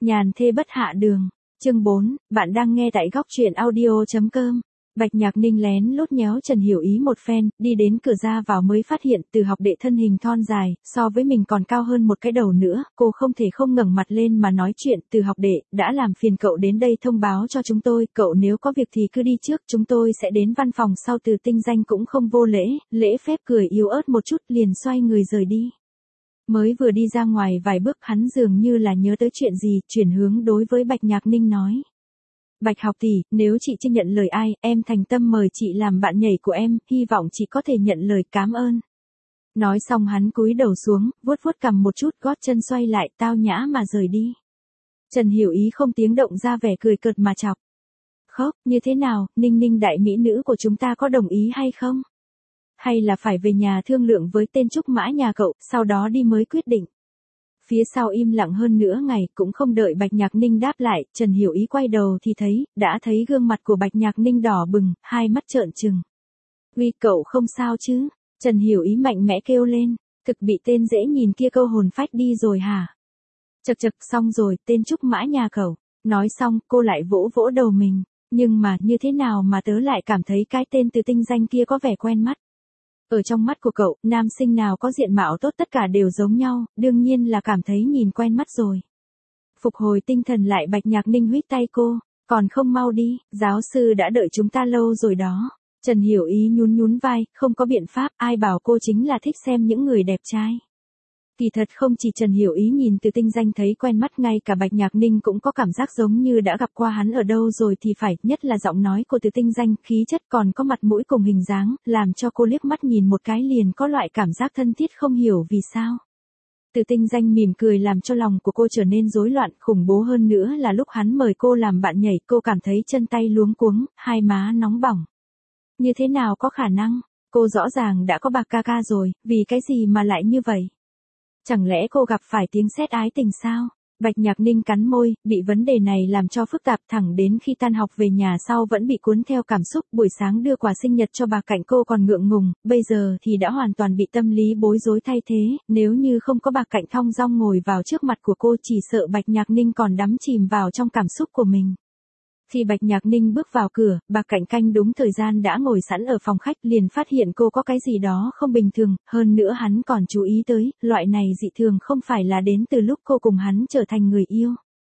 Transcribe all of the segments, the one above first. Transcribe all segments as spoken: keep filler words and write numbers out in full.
Nhàn thê bất hạ đường. Chương bốn, bạn đang nghe tại góc truyện audio chấm com. Bạch Nhạc Ninh lén lút nhéo Trần Hiểu Ý một phen, đi đến cửa ra vào mới phát hiện Từ Học Đệ thân hình thon dài, so với mình còn cao hơn một cái đầu nữa, cô không thể không ngẩng mặt lên mà nói chuyện. Từ Học Đệ, đã làm phiền cậu đến đây thông báo cho chúng tôi, cậu nếu có việc thì cứ đi trước, chúng tôi sẽ đến văn phòng sau. Từ Tinh Danh cũng không vô lễ, lễ phép cười yếu ớt một chút liền xoay người rời đi. Mới vừa đi ra ngoài vài bước hắn dường như là nhớ tới chuyện gì, chuyển hướng đối với Bạch Nhạc Ninh nói. Bạch học tỷ, nếu chị chưa nhận lời ai, em thành tâm mời chị làm bạn nhảy của em, hy vọng chị có thể nhận lời, cảm ơn. Nói xong hắn cúi đầu xuống, vuốt vuốt cằm một chút, gót chân xoay lại, tao nhã mà rời đi. Trần Hiểu Ý không tiếng động ra vẻ cười cợt mà chọc. Khóc, như thế nào, Ninh Ninh đại mỹ nữ của chúng ta có đồng ý hay không? Hay là phải về nhà thương lượng với tên trúc mã nhà cậu, sau đó đi mới quyết định. Phía sau im lặng hơn nửa ngày, cũng không đợi Bạch Nhạc Ninh đáp lại, Trần Hiểu Ý quay đầu thì thấy, đã thấy gương mặt của Bạch Nhạc Ninh đỏ bừng, hai mắt trợn trừng. Uy, cậu không sao chứ? Trần Hiểu Ý mạnh mẽ kêu lên, thực bị tên dễ nhìn kia câu hồn phách đi rồi hả? Chật chật, xong rồi, tên trúc mã nhà cậu. Nói xong, cô lại vỗ vỗ đầu mình, nhưng mà, như thế nào mà tớ lại cảm thấy cái tên Từ Tinh Danh kia có vẻ quen mắt. Ở trong mắt của cậu, nam sinh nào có diện mạo tốt tất cả đều giống nhau, đương nhiên là cảm thấy nhìn quen mắt rồi. Phục hồi tinh thần lại, Bạch Nhạc Ninh huýt tay cô, còn không mau đi, giáo sư đã đợi chúng ta lâu rồi đó. Trần Hiểu Ý nhún nhún vai, không có biện pháp, ai bảo cô chính là thích xem những người đẹp trai. Kỳ thật không chỉ Trần Hiểu Ý nhìn Từ Tinh Danh thấy quen mắt, ngay cả Bạch Nhạc Ninh cũng có cảm giác giống như đã gặp qua hắn ở đâu rồi thì phải, nhất là giọng nói của Từ Tinh Danh, khí chất còn có mặt mũi cùng hình dáng, làm cho cô liếc mắt nhìn một cái liền có loại cảm giác thân thiết không hiểu vì sao. Từ Tinh Danh mỉm cười làm cho lòng của cô trở nên rối loạn, khủng bố hơn nữa là lúc hắn mời cô làm bạn nhảy, cô cảm thấy chân tay luống cuống, hai má nóng bỏng. Như thế nào có khả năng, cô rõ ràng đã có bạc ca ca rồi, vì cái gì mà lại như vậy? Chẳng lẽ cô gặp phải tiếng sét ái tình sao? Bạch Nhạc Ninh cắn môi, bị vấn đề này làm cho phức tạp, thẳng đến khi tan học về nhà sau vẫn bị cuốn theo cảm xúc. Buổi sáng đưa quà sinh nhật cho bà cạnh cô còn ngượng ngùng, bây giờ thì đã hoàn toàn bị tâm lý bối rối thay thế. Nếu như không có bà cạnh thong dong ngồi vào trước mặt của cô, chỉ sợ Bạch Nhạc Ninh còn đắm chìm vào trong cảm xúc của mình. Khi Bạch Nhạc Ninh bước vào cửa, bà cạnh canh đúng thời gian đã ngồi sẵn ở phòng khách, liền phát hiện cô có cái gì đó không bình thường, hơn nữa hắn còn chú ý tới, loại này dị thường không phải là đến từ lúc cô cùng hắn trở thành người yêu.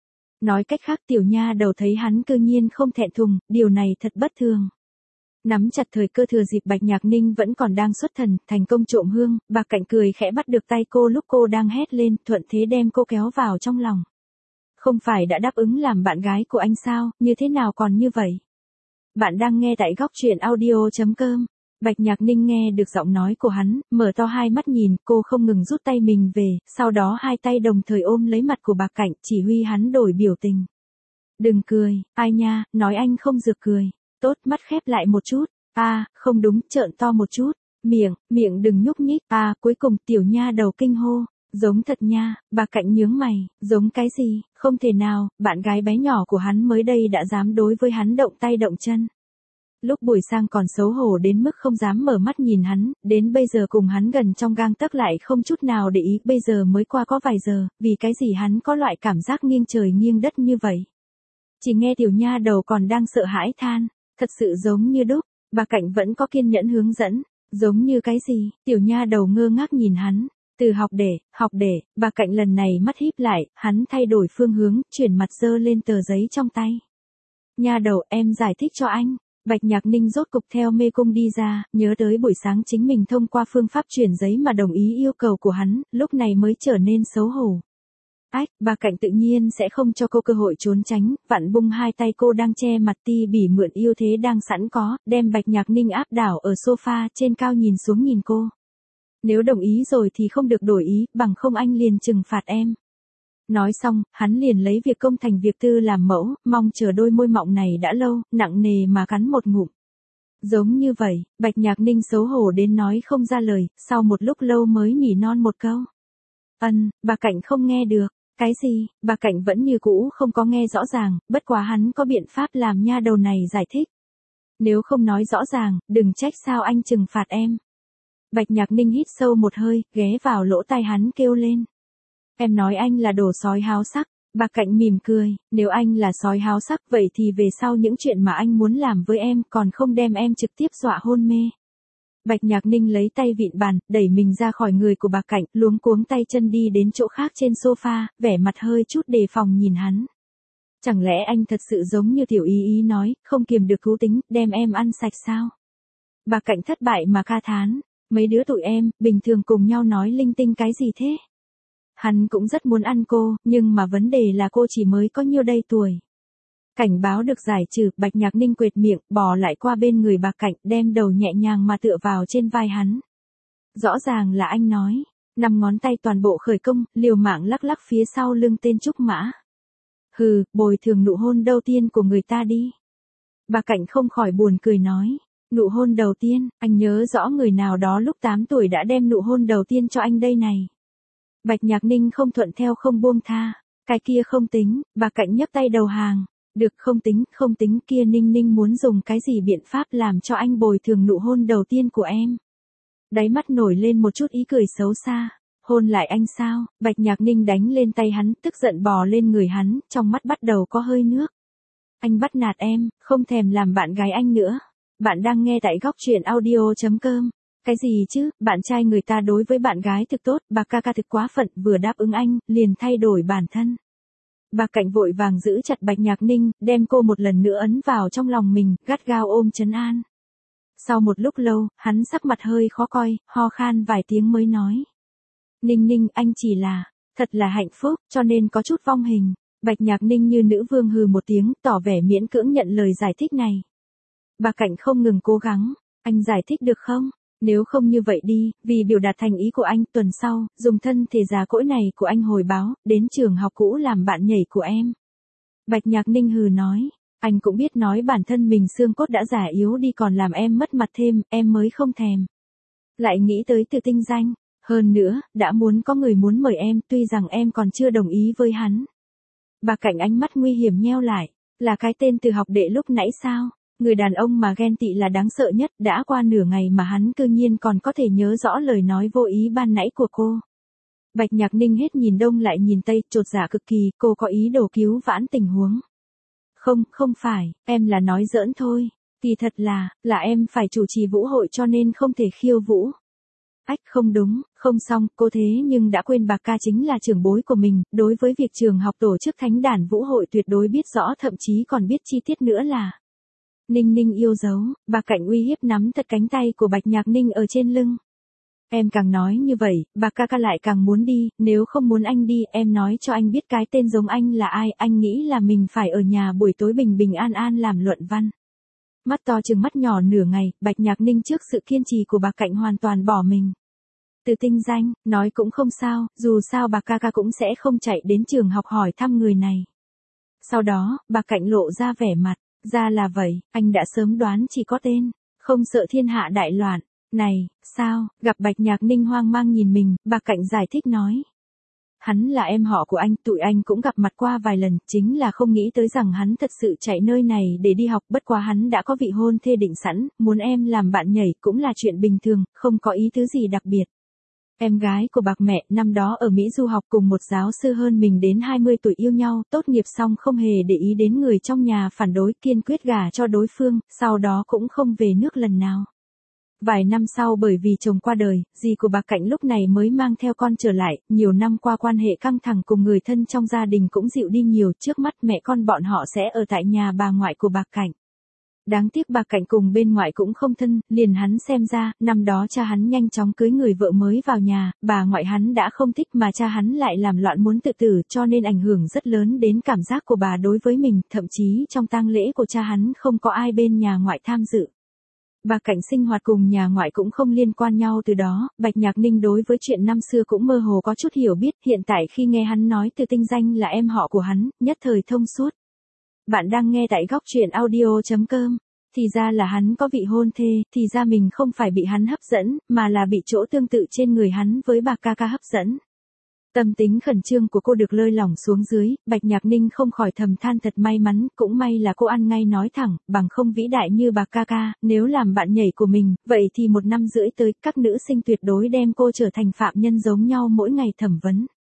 Nói cách khác, tiểu nha đầu thấy hắn cư nhiên không thẹn thùng, điều này thật bất thường. Nắm chặt thời cơ thừa dịp Bạch Nhạc Ninh vẫn còn đang xuất thần, thành công trộm hương, bà cạnh cười khẽ bắt được tay cô lúc cô đang hét lên, thuận thế đem cô kéo vào trong lòng. Không phải đã đáp ứng làm bạn gái của anh sao, như thế nào còn như vậy? Bạn đang nghe tại góc truyện audio chấm com. Bạch Nhạc Ninh nghe được giọng nói của hắn, mở to hai mắt nhìn, cô không ngừng rút tay mình về, sau đó hai tay đồng thời ôm lấy mặt của bà cạnh, chỉ huy hắn đổi biểu tình. Đừng cười, ai nha, nói anh không rực cười. Tốt, mắt khép lại một chút. À, không đúng, trợn to một chút. Miệng, miệng đừng nhúc nhích. À, cuối cùng tiểu nha đầu kinh hô. Giống thật nha, bà cạnh nhướng mày, giống cái gì, không thể nào, bạn gái bé nhỏ của hắn mới đây đã dám đối với hắn động tay động chân. Lúc buổi sang còn xấu hổ đến mức không dám mở mắt nhìn hắn, đến bây giờ cùng hắn gần trong gang tấc lại không chút nào để ý, bây giờ mới qua có vài giờ, vì cái gì hắn có loại cảm giác nghiêng trời nghiêng đất như vậy. Chỉ nghe tiểu nha đầu còn đang sợ hãi than, thật sự giống như đúc, bà cạnh vẫn có kiên nhẫn hướng dẫn, giống như cái gì, tiểu nha đầu ngơ ngác nhìn hắn. Từ học để, học để, bà cạnh lần này mắt híp lại, hắn thay đổi phương hướng, chuyển mặt giơ lên tờ giấy trong tay. Nha đầu, em giải thích cho anh. Bạch Nhạc Ninh rốt cục theo mê cung đi ra, nhớ tới buổi sáng chính mình thông qua phương pháp chuyển giấy mà đồng ý yêu cầu của hắn, lúc này mới trở nên xấu hổ. Ách, bà cạnh tự nhiên sẽ không cho cô cơ hội trốn tránh, vặn bung hai tay cô đang che mặt ti bỉ mượn yêu thế đang sẵn có, đem Bạch Nhạc Ninh áp đảo ở sofa trên cao nhìn xuống nhìn cô. Nếu đồng ý rồi thì không được đổi ý, bằng không anh liền trừng phạt em. Nói xong, hắn liền lấy việc công thành việc tư làm mẫu, mong chờ đôi môi mọng này đã lâu, nặng nề mà cắn một ngụm. Giống như vậy, Bạch Nhạc Ninh xấu hổ đến nói không ra lời, sau một lúc lâu mới nỉ non một câu. Ân, bà cạnh không nghe được. Cái gì, bà cạnh vẫn như cũ không có nghe rõ ràng, bất quá hắn có biện pháp làm nha đầu này giải thích. Nếu không nói rõ ràng, đừng trách sao anh trừng phạt em. Bạch Nhạc Ninh hít sâu một hơi, ghé vào lỗ tai hắn kêu lên. Em nói anh là đồ sói háo sắc, Bà Cạnh mỉm cười, nếu anh là sói háo sắc vậy thì về sau những chuyện mà anh muốn làm với em còn không đem em trực tiếp dọa hôn mê. Bạch Nhạc Ninh lấy tay vịn bàn, đẩy mình ra khỏi người của bà Cạnh, luống cuống tay chân đi đến chỗ khác trên sofa, vẻ mặt hơi chút đề phòng nhìn hắn. Chẳng lẽ anh thật sự giống như Tiểu Ý Ý nói, không kiềm được thú tính, đem em ăn sạch sao? Bà Cạnh thất bại mà ca thán, mấy đứa tụi em, bình thường cùng nhau nói linh tinh cái gì thế? Hắn cũng rất muốn ăn cô, nhưng mà vấn đề là cô chỉ mới có nhiêu đây tuổi. Cảnh báo được giải trừ, Bạch Nhạc Ninh quệt miệng, bò lại qua bên người bà Cạnh, đem đầu nhẹ nhàng mà tựa vào trên vai hắn. Rõ ràng là anh nói, năm ngón tay toàn bộ khởi công, liều mạng lắc lắc phía sau lưng tên Trúc Mã. Hừ, bồi thường nụ hôn đầu tiên của người ta đi. Bà Cạnh không khỏi buồn cười nói, nụ hôn đầu tiên, anh nhớ rõ người nào đó lúc tám tuổi đã đem nụ hôn đầu tiên cho anh đây này. Bạch Nhạc Ninh không thuận theo không buông tha, cái kia không tính, bà Cạnh nhấc tay đầu hàng. Được, không tính, không tính, kia Ninh Ninh muốn dùng cái gì biện pháp làm cho anh bồi thường nụ hôn đầu tiên của em. Đáy mắt nổi lên một chút ý cười xấu xa. Hôn lại anh sao? Bạch Nhạc Ninh đánh lên tay hắn, tức giận bò lên người hắn, trong mắt bắt đầu có hơi nước. Anh bắt nạt em, không thèm làm bạn gái anh nữa. Bạn đang nghe tại góc truyện audio chấm com. Cái gì chứ, bạn trai người ta đối với bạn gái thực tốt, bà ca ca thực quá phận, vừa đáp ứng anh, liền thay đổi bản thân. Bà Cạnh vội vàng giữ chặt Bạch Nhạc Ninh, đem cô một lần nữa ấn vào trong lòng mình, gắt gao ôm trấn an. Sau một lúc lâu, hắn sắc mặt hơi khó coi, ho khan vài tiếng mới nói. Ninh Ninh, anh chỉ là, thật là hạnh phúc, cho nên có chút vong hình. Bạch Nhạc Ninh như nữ vương hừ một tiếng, tỏ vẻ miễn cưỡng nhận lời giải thích này. Bà Cạnh không ngừng cố gắng, anh giải thích được không? Nếu không như vậy đi, vì biểu đạt thành ý của anh, tuần sau, dùng thân thể già cỗi này của anh hồi báo, đến trường học cũ làm bạn nhảy của em. Bạch Nhạc Ninh hừ nói, anh cũng biết nói bản thân mình xương cốt đã già yếu đi còn làm em mất mặt thêm, em mới không thèm. Lại nghĩ tới Từ Tinh Danh, hơn nữa, đã muốn có người muốn mời em, tuy rằng em còn chưa đồng ý với hắn. Bà Cạnh ánh mắt nguy hiểm nheo lại, là cái tên Từ học đệ lúc nãy sao? Người đàn ông mà ghen tị là đáng sợ nhất, đã qua nửa ngày mà hắn cư nhiên còn có thể nhớ rõ lời nói vô ý ban nãy của cô. Bạch Nhạc Ninh hết nhìn đông lại nhìn tây, chột dạ cực kỳ, cô có ý đồ cứu vãn tình huống. Không, không phải, em là nói giỡn thôi, kỳ thật là, là em phải chủ trì vũ hội cho nên không thể khiêu vũ. Ách không đúng, không xong, cô thế nhưng đã quên bà ca chính là trưởng bối của mình, đối với việc trường học tổ chức thánh đàn vũ hội tuyệt đối biết rõ thậm chí còn biết chi tiết nữa là. Ninh Ninh yêu dấu, bà Cạnh uy hiếp nắm thật cánh tay của Bạch Nhạc Ninh ở trên lưng. Em càng nói như vậy, bà ca ca lại càng muốn đi, nếu không muốn anh đi, em nói cho anh biết cái tên giống anh là ai, anh nghĩ là mình phải ở nhà buổi tối bình bình an an làm luận văn. Mắt to trừng mắt nhỏ nửa ngày, Bạch Nhạc Ninh trước sự kiên trì của bà Cạnh hoàn toàn bỏ mình. Từ Tinh Danh, nói cũng không sao, dù sao bà ca ca cũng sẽ không chạy đến trường học hỏi thăm người này. Sau đó, bà Cạnh lộ ra vẻ mặt. Ra là vậy, anh đã sớm đoán chỉ có tên, không sợ thiên hạ đại loạn. Này, sao, gặp Bạch Nhạc Ninh hoang mang nhìn mình, bà Cạnh giải thích nói. Hắn là em họ của anh, tụi anh cũng gặp mặt qua vài lần, chính là không nghĩ tới rằng hắn thật sự chạy nơi này để đi học, bất quá hắn đã có vị hôn thê định sẵn, muốn em làm bạn nhảy cũng là chuyện bình thường, không có ý tứ gì đặc biệt. Em gái của bạc mẹ năm đó ở Mỹ du học cùng một giáo sư hơn mình đến hai mươi tuổi yêu nhau, tốt nghiệp xong không hề để ý đến người trong nhà phản đối, kiên quyết gả cho đối phương, sau đó cũng không về nước lần nào. Vài năm sau bởi vì chồng qua đời, dì của bà Cạnh lúc này mới mang theo con trở lại, nhiều năm qua quan hệ căng thẳng cùng người thân trong gia đình cũng dịu đi nhiều, trước mắt mẹ con bọn họ sẽ ở tại nhà bà ngoại của bà Cạnh. Đáng tiếc bà Cạnh cùng bên ngoại cũng không thân, liền hắn xem ra, năm đó cha hắn nhanh chóng cưới người vợ mới vào nhà, bà ngoại hắn đã không thích mà cha hắn lại làm loạn muốn tự tử cho nên ảnh hưởng rất lớn đến cảm giác của bà đối với mình, thậm chí trong tang lễ của cha hắn không có ai bên nhà ngoại tham dự. Bà Cạnh sinh hoạt cùng nhà ngoại cũng không liên quan nhau từ đó, Bạch Nhạc Ninh đối với chuyện năm xưa cũng mơ hồ có chút hiểu biết, hiện tại khi nghe hắn nói Từ Tinh Danh là em họ của hắn, nhất thời thông suốt. Bạn đang nghe tại góc truyện audio chấm com. Thì ra là hắn có vị hôn thê, thì ra mình không phải bị hắn hấp dẫn, mà là bị chỗ tương tự trên người hắn với bà ca ca hấp dẫn. Tâm tính khẩn trương của cô được lơi lỏng xuống dưới, Bạch Nhạc Ninh không khỏi thầm than thật may mắn, cũng may là cô ăn ngay nói thẳng, bằng không vĩ đại như bà ca ca, nếu làm bạn nhảy của mình, vậy thì một năm rưỡi tới, các nữ sinh tuyệt đối đem cô trở thành phạm nhân giống nhau mỗi ngày thẩm vấn.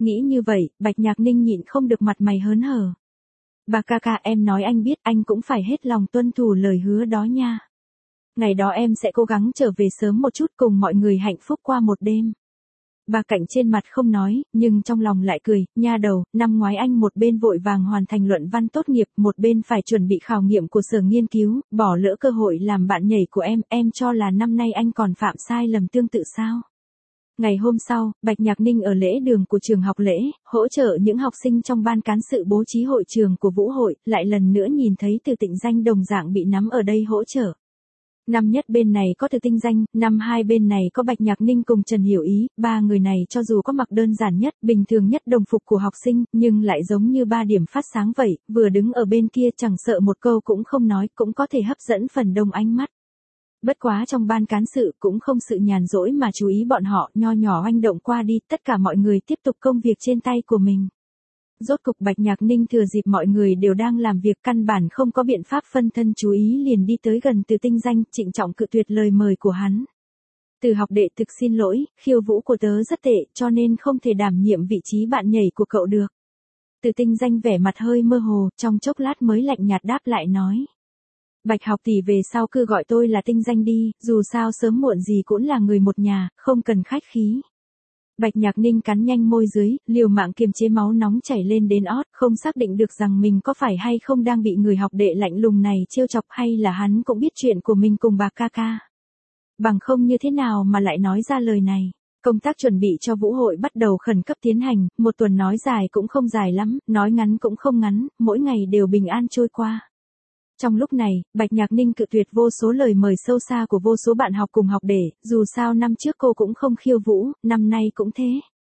Nghĩ như vậy, Bạch Nhạc Ninh nhịn không được mặt mày hớn hở. Bà ca ca, em nói anh biết, anh cũng phải hết lòng tuân thủ lời hứa đó nha. Ngày đó em sẽ cố gắng trở về sớm một chút cùng mọi người hạnh phúc qua một đêm. Bà Cảnh trên mặt không nói, nhưng trong lòng lại cười, nha đầu, năm ngoái anh một bên vội vàng hoàn thành luận văn tốt nghiệp, một bên phải chuẩn bị khảo nghiệm của sở nghiên cứu, bỏ lỡ cơ hội làm bạn nhảy của em, em cho là năm nay anh còn phạm sai lầm tương tự sao? Ngày hôm sau, Bạch Nhạc Ninh ở lễ đường của trường học lễ, hỗ trợ những học sinh trong ban cán sự bố trí hội trường của vũ hội, lại lần nữa nhìn thấy Từ Tịnh Danh đồng dạng bị nắm ở đây hỗ trợ. Năm nhất bên này có Từ Tinh Danh, năm hai bên này có Bạch Nhạc Ninh cùng Trần Hiểu Ý, ba người này cho dù có mặc đơn giản nhất, bình thường nhất đồng phục của học sinh, nhưng lại giống như ba điểm phát sáng vậy, vừa đứng ở bên kia chẳng sợ một câu cũng không nói, cũng có thể hấp dẫn phần đông ánh mắt. Bất quá trong ban cán sự cũng không sự nhàn rỗi mà chú ý bọn họ, nho nhỏ oanh động qua đi, tất cả mọi người tiếp tục công việc trên tay của mình. Rốt cục Bạch Nhạc Ninh thừa dịp mọi người đều đang làm việc căn bản không có biện pháp phân thân chú ý liền đi tới gần Từ Tinh Danh, trịnh trọng cự tuyệt lời mời của hắn. Từ học đệ thực xin lỗi, khiêu vũ của tớ rất tệ cho nên không thể đảm nhiệm vị trí bạn nhảy của cậu được. Từ Tinh Danh vẻ mặt hơi mơ hồ, trong chốc lát mới lạnh nhạt đáp lại nói. Bạch học tỷ về sau cứ gọi tôi là Tinh Danh đi, dù sao sớm muộn gì cũng là người một nhà, không cần khách khí. Bạch Nhạc Ninh cắn nhanh môi dưới, liều mạng kiềm chế máu nóng chảy lên đến ót, không xác định được rằng mình có phải hay không đang bị người học đệ lạnh lùng này trêu chọc hay là hắn cũng biết chuyện của mình cùng bà ca ca. Bằng không như thế nào mà lại nói ra lời này. Công tác chuẩn bị cho vũ hội bắt đầu khẩn cấp tiến hành, một tuần nói dài cũng không dài lắm, nói ngắn cũng không ngắn, mỗi ngày đều bình an trôi qua. Trong lúc này, Bạch Nhạc Ninh cự tuyệt vô số lời mời sâu xa của vô số bạn học cùng học để, dù sao năm trước cô cũng không khiêu vũ, năm nay cũng thế.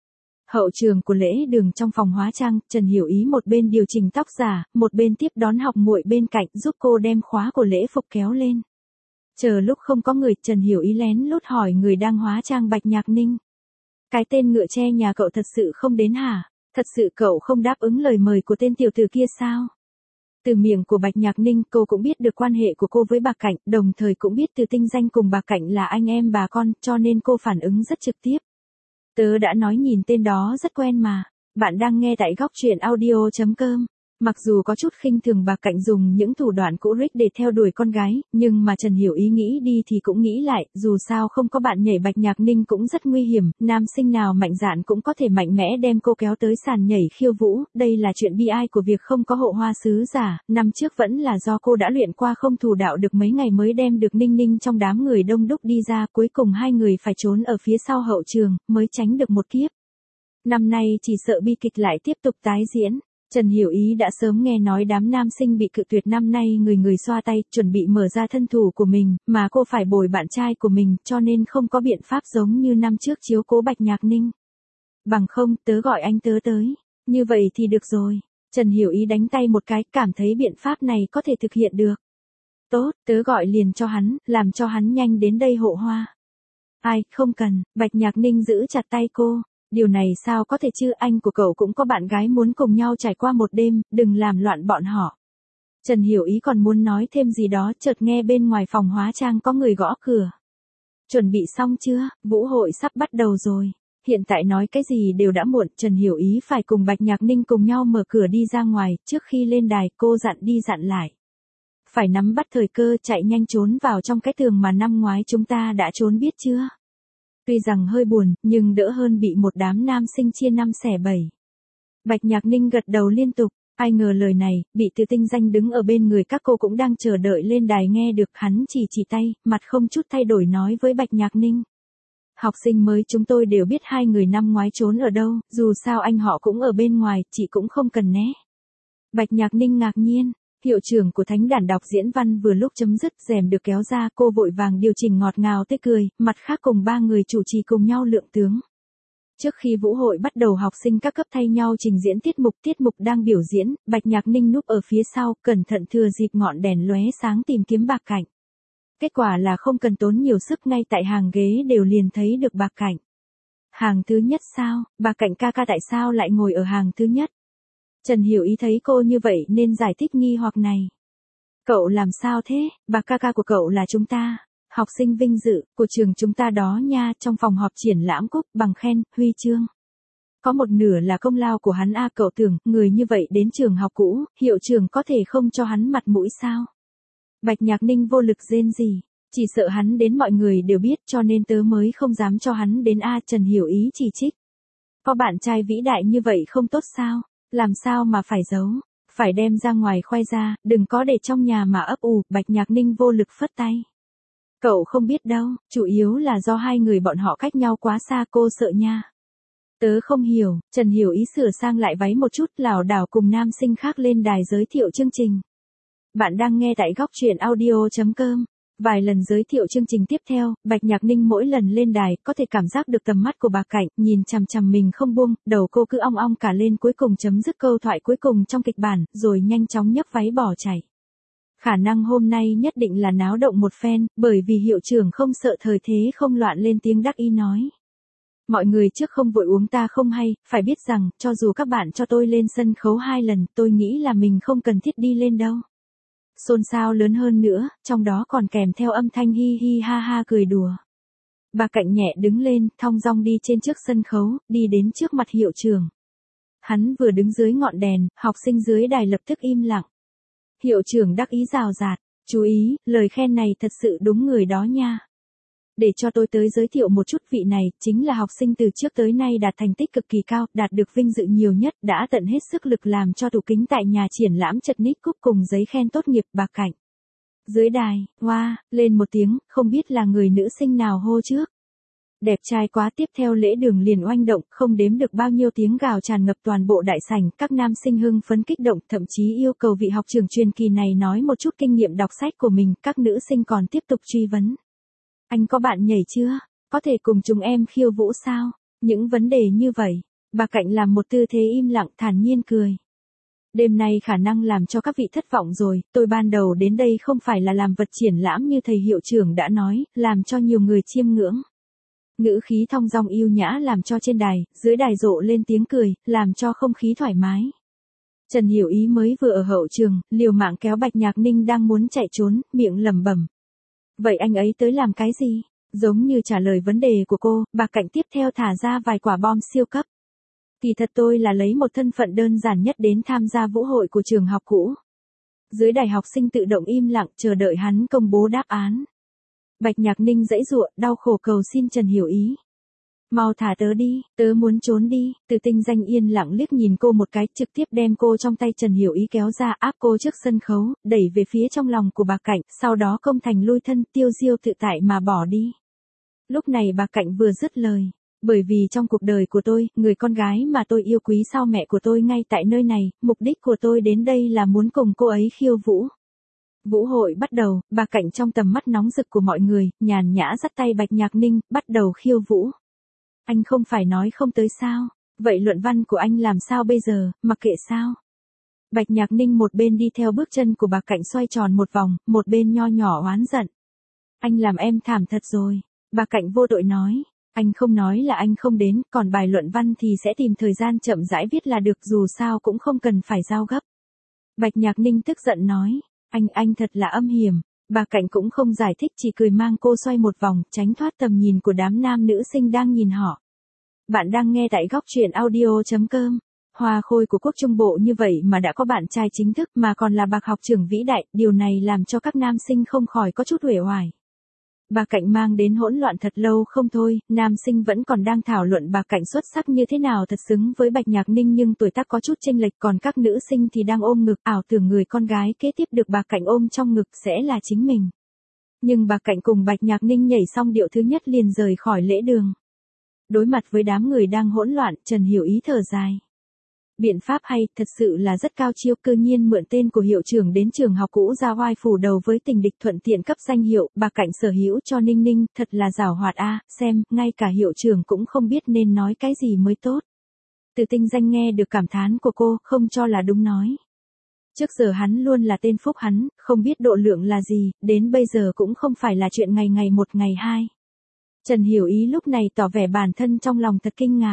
Hậu trường của lễ đường trong phòng hóa trang, Trần Hiểu Ý một bên điều chỉnh tóc giả, một bên tiếp đón học muội bên cạnh giúp cô đem khóa của lễ phục kéo lên. Chờ lúc không có người, Trần Hiểu Ý lén lút hỏi người đang hóa trang Bạch Nhạc Ninh. Cái tên ngựa tre nhà cậu thật sự không đến hả? Thật sự cậu không đáp ứng lời mời của tên tiểu tử kia sao? Từ miệng của Bạch Nhạc Ninh cô cũng biết được quan hệ của cô với bà Cảnh, đồng thời cũng biết Từ Tinh Danh cùng bà Cảnh là anh em bà con, cho nên cô phản ứng rất trực tiếp. Tớ đã nói nhìn tên đó rất quen mà. Bạn đang nghe tại góc truyện audio chấm com. Mặc dù có chút khinh thường bà Cảnh dùng những thủ đoạn cũ rích để theo đuổi con gái, nhưng mà Trần Hiểu Ý nghĩ đi thì cũng nghĩ lại, dù sao không có bạn nhảy Bạch Nhạc Ninh cũng rất nguy hiểm, nam sinh nào mạnh dạn cũng có thể mạnh mẽ đem cô kéo tới sàn nhảy khiêu vũ, đây là chuyện bi ai của việc không có hộ hoa sứ giả, năm trước vẫn là do cô đã luyện qua không thủ đạo được mấy ngày mới đem được Ninh Ninh trong đám người đông đúc đi ra, cuối cùng hai người phải trốn ở phía sau hậu trường, mới tránh được một kiếp. Năm nay chỉ sợ bi kịch lại tiếp tục tái diễn. Trần Hiểu Ý đã sớm nghe nói đám nam sinh bị cự tuyệt năm nay người người xoa tay, chuẩn bị mở ra thân thủ của mình, mà cô phải bồi bạn trai của mình, cho nên không có biện pháp giống như năm trước chiếu cố Bạch Nhạc Ninh. Bằng không, tớ gọi anh tớ tới. Như vậy thì được rồi. Trần Hiểu Ý đánh tay một cái, cảm thấy biện pháp này có thể thực hiện được. Tốt, tớ gọi liền cho hắn, làm cho hắn nhanh đến đây hộ hoa. Ai, không cần, Bạch Nhạc Ninh giữ chặt tay cô. Điều này sao có thể chứ, anh của cậu cũng có bạn gái muốn cùng nhau trải qua một đêm, đừng làm loạn bọn họ. Trần Hiểu Ý còn muốn nói thêm gì đó, chợt nghe bên ngoài phòng hóa trang có người gõ cửa. Chuẩn bị xong chưa, vũ hội sắp bắt đầu rồi. Hiện tại nói cái gì đều đã muộn, Trần Hiểu Ý phải cùng Bạch Nhạc Ninh cùng nhau mở cửa đi ra ngoài, trước khi lên đài cô dặn đi dặn lại. Phải nắm bắt thời cơ chạy nhanh trốn vào trong cái tường mà năm ngoái chúng ta đã trốn biết chưa? Tuy rằng hơi buồn, nhưng đỡ hơn bị một đám nam sinh chia năm xẻ bảy. Bạch Nhạc Ninh gật đầu liên tục, ai ngờ lời này, bị Từ Tinh Danh đứng ở bên người các cô cũng đang chờ đợi lên đài nghe được, hắn chỉ chỉ tay, mặt không chút thay đổi nói với Bạch Nhạc Ninh. Học sinh mới chúng tôi đều biết hai người năm ngoái trốn ở đâu, dù sao anh họ cũng ở bên ngoài, chị cũng không cần né. Bạch Nhạc Ninh ngạc nhiên. Hiệu trưởng của thánh đàn đọc diễn văn vừa lúc chấm dứt, rèm được kéo ra, cô vội vàng điều chỉnh ngọt ngào tươi cười, mặt khác cùng ba người chủ trì cùng nhau lượng tướng. Trước khi vũ hội bắt đầu học sinh các cấp thay nhau trình diễn tiết mục, tiết mục đang biểu diễn, Bạch Nhạc Ninh núp ở phía sau, cẩn thận thừa dịp ngọn đèn lóe sáng tìm kiếm bà Cảnh. Kết quả là không cần tốn nhiều sức, ngay tại hàng ghế đều liền thấy được bà Cảnh. Hàng thứ nhất sao, bà Cảnh ca ca tại sao lại ngồi ở hàng thứ nhất? Trần Hiểu Ý thấy cô như vậy nên giải thích nghi hoặc này. Cậu làm sao thế, bà ca ca của cậu là chúng ta, học sinh vinh dự của trường chúng ta đó nha, trong phòng họp triển lãm cúp, bằng khen, huy chương. Có một nửa là công lao của hắn a, cậu tưởng, người như vậy đến trường học cũ, hiệu trưởng có thể không cho hắn mặt mũi sao? Bạch Nhạc Ninh vô lực rên rỉ, chỉ sợ hắn đến mọi người đều biết cho nên tớ mới không dám cho hắn đến a. Trần Hiểu Ý chỉ trích. Có bạn trai vĩ đại như vậy không tốt sao? Làm sao mà phải giấu? Phải đem ra ngoài khoe ra, đừng có để trong nhà mà ấp ủ. Bạch Nhạc Ninh vô lực phất tay. Cậu không biết đâu, chủ yếu là do hai người bọn họ cách nhau quá xa, cô sợ nha. Tớ không hiểu. Trần Hiểu Ý sửa sang lại váy một chút, lảo đảo cùng nam sinh khác lên đài giới thiệu chương trình. Bạn đang nghe tại góc truyện audio chấm com. Vài lần giới thiệu chương trình tiếp theo, Bạch Nhạc Ninh mỗi lần lên đài, có thể cảm giác được tầm mắt của bà Cạnh, nhìn chằm chằm mình không buông, đầu cô cứ ong ong cả lên, cuối cùng chấm dứt câu thoại cuối cùng trong kịch bản, rồi nhanh chóng nhấc váy bỏ chạy. Khả năng hôm nay nhất định là náo động một phen, bởi vì hiệu trưởng không sợ thời thế không loạn lên tiếng đắc ý nói. Mọi người trước không vội uống ta không hay, phải biết rằng, cho dù các bạn cho tôi lên sân khấu hai lần, tôi nghĩ là mình không cần thiết đi lên đâu. Xôn xao lớn hơn nữa, trong đó còn kèm theo âm thanh hi hi ha ha cười đùa. Bà Cạnh nhẹ đứng lên, thong dong đi trên trước sân khấu, đi đến trước mặt hiệu trưởng. Hắn vừa đứng dưới ngọn đèn, học sinh dưới đài lập tức im lặng. Hiệu trưởng đắc ý rào rạt, chú ý, lời khen này thật sự đúng người đó nha. Để cho tôi tới giới thiệu một chút, vị này, chính là học sinh từ trước tới nay đạt thành tích cực kỳ cao, đạt được vinh dự nhiều nhất, đã tận hết sức lực làm cho tủ kính tại nhà triển lãm chật ních cúp cùng giấy khen tốt nghiệp. Bà Cạnh. Dưới đài, hoa, wow, lên một tiếng, không biết là người nữ sinh nào hô trước. Đẹp trai quá. Tiếp theo lễ đường liền oanh động, không đếm được bao nhiêu tiếng gào tràn ngập toàn bộ đại sảnh, các nam sinh hưng phấn kích động, thậm chí yêu cầu vị học trưởng truyền kỳ này nói một chút kinh nghiệm đọc sách của mình, các nữ sinh còn tiếp tục truy vấn. Anh có bạn nhảy chưa? Có thể cùng chúng em khiêu vũ sao? Những vấn đề như vậy, bà Cạnh làm một tư thế im lặng thản nhiên cười. Đêm nay khả năng làm cho các vị thất vọng rồi, tôi ban đầu đến đây không phải là làm vật triển lãm như thầy hiệu trưởng đã nói, làm cho nhiều người chiêm ngưỡng. Ngữ khí thong dong yêu nhã làm cho trên đài, dưới đài rộ lên tiếng cười, làm cho không khí thoải mái. Trần Hiểu Ý mới vừa ở hậu trường, liều mạng kéo Bạch Nhạc Ninh đang muốn chạy trốn, miệng lẩm bẩm. Vậy anh ấy tới làm cái gì? Giống như trả lời vấn đề của cô, bà Cạnh tiếp theo thả ra vài quả bom siêu cấp. Kỳ thật tôi là lấy một thân phận đơn giản nhất đến tham gia vũ hội của trường học cũ. Dưới đài học sinh tự động im lặng chờ đợi hắn công bố đáp án. Bạch Nhạc Ninh giãy giụa, đau khổ cầu xin Trần Hiểu Ý. Mau thả tớ đi, tớ muốn trốn đi. Từ Tinh Danh yên lặng liếc nhìn cô một cái, trực tiếp đem cô trong tay Trần Hiểu Ý kéo ra, áp cô trước sân khấu, đẩy về phía trong lòng của bà Cạnh, sau đó công thành lui thân, tiêu diêu tự tại mà bỏ đi. Lúc này bà Cạnh vừa dứt lời, bởi vì trong cuộc đời của tôi, người con gái mà tôi yêu quý sau mẹ của tôi ngay tại nơi này, mục đích của tôi đến đây là muốn cùng cô ấy khiêu vũ. Vũ hội bắt đầu, bà Cạnh trong tầm mắt nóng rực của mọi người, nhàn nhã dắt tay Bạch Nhạc Ninh, bắt đầu khiêu vũ. Anh không phải nói không tới sao? Vậy luận văn của anh làm sao bây giờ, mặc kệ sao? Bạch Nhạc Ninh một bên đi theo bước chân của bà Cạnh xoay tròn một vòng, một bên nho nhỏ oán giận. Anh làm em thảm thật rồi. Bà Cạnh vô tội nói. Anh không nói là anh không đến, còn bài luận văn thì sẽ tìm thời gian chậm rãi viết là được, dù sao cũng không cần phải giao gấp. Bạch Nhạc Ninh tức giận nói. Anh, anh thật là âm hiểm. Bà Cạnh cũng không giải thích, chỉ cười mang cô xoay một vòng, tránh thoát tầm nhìn của đám nam nữ sinh đang nhìn họ. Bạn đang nghe tại góc truyện audio chấm com. Hoa khôi của quốc trung bộ như vậy mà đã có bạn trai chính thức mà còn là bậc học trưởng vĩ đại, điều này làm cho các nam sinh không khỏi có chút uể oải. Bà Cạnh mang đến hỗn loạn thật lâu không thôi, nam sinh vẫn còn đang thảo luận bà Cạnh xuất sắc như thế nào thật xứng với Bạch Nhạc Ninh, nhưng tuổi tác có chút chênh lệch, còn các nữ sinh thì đang ôm ngực, ảo tưởng người con gái kế tiếp được bà Cạnh ôm trong ngực sẽ là chính mình. Nhưng bà Cạnh cùng Bạch Nhạc Ninh nhảy xong điệu thứ nhất liền rời khỏi lễ đường. Đối mặt với đám người đang hỗn loạn, Trần Hiểu Ý thở dài. Biện pháp hay, thật sự là rất cao chiêu, cư nhiên mượn tên của hiệu trưởng đến trường học cũ ra oai phủ đầu với tình địch, thuận tiện cấp danh hiệu, bà Cạnh sở hữu cho Ninh Ninh, thật là giảo hoạt a, à, xem, ngay cả hiệu trưởng cũng không biết nên nói cái gì mới tốt. Từ Tinh Danh nghe được cảm thán của cô, không cho là đúng nói. Trước giờ hắn luôn là tên phúc hắn, không biết độ lượng là gì, đến bây giờ cũng không phải là chuyện ngày ngày một ngày hai. Trần Hiểu Ý lúc này tỏ vẻ bản thân trong lòng thật kinh ngạc.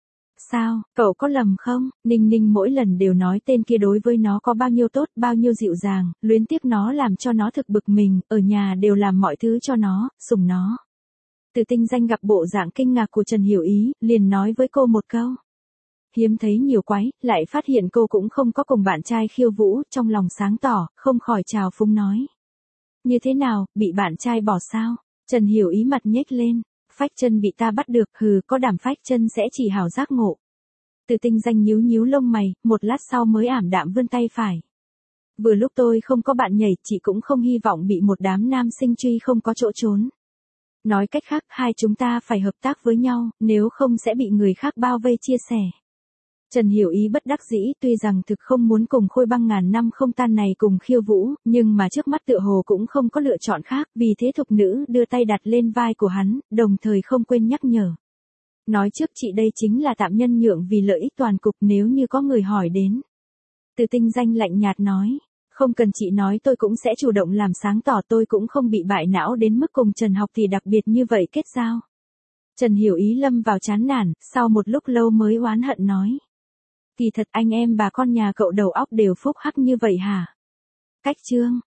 Sao, cậu có lầm không? Ninh Ninh mỗi lần đều nói tên kia đối với nó có bao nhiêu tốt, bao nhiêu dịu dàng, luyến tiếc nó làm cho nó thực bực mình, ở nhà đều làm mọi thứ cho nó, sủng nó. Từ Tinh Danh gặp bộ dạng kinh ngạc của Trần Hiểu Ý, liền nói với cô một câu. Hiếm thấy nhiều quái, lại phát hiện cô cũng không có cùng bạn trai khiêu vũ, trong lòng sáng tỏ, không khỏi trào phúng nói. Như thế nào, bị bạn trai bỏ sao? Trần Hiểu Ý mặt nhếch lên, phách chân bị ta bắt được, hừ, có đảm phách chân sẽ chỉ hảo giác ngộ. Từ Tinh Danh nhíu nhíu lông mày, một lát sau mới ảm đạm vươn tay phải. Vừa lúc tôi không có bạn nhảy, chị cũng không hy vọng bị một đám nam sinh truy không có chỗ trốn. Nói cách khác, hai chúng ta phải hợp tác với nhau, nếu không sẽ bị người khác bao vây chia sẻ. Trần Hiểu Ý bất đắc dĩ, tuy rằng thực không muốn cùng Khôi Băng ngàn năm không tan này cùng khiêu vũ, nhưng mà trước mắt tựa hồ cũng không có lựa chọn khác, vì thế thục nữ đưa tay đặt lên vai của hắn, đồng thời không quên nhắc nhở. Nói trước chị đây chính là tạm nhân nhượng vì lợi ích toàn cục nếu như có người hỏi đến. Từ Tinh Danh lạnh nhạt nói, không cần chị nói tôi cũng sẽ chủ động làm sáng tỏ, tôi cũng không bị bại não đến mức cùng Trần Học thì đặc biệt như vậy kết giao. Trần Hiểu Ý lâm vào chán nản, sau một lúc lâu mới oán hận nói. Kỳ thật anh em bà con nhà cậu đầu óc đều phúc hắc như vậy hả? Cách chương.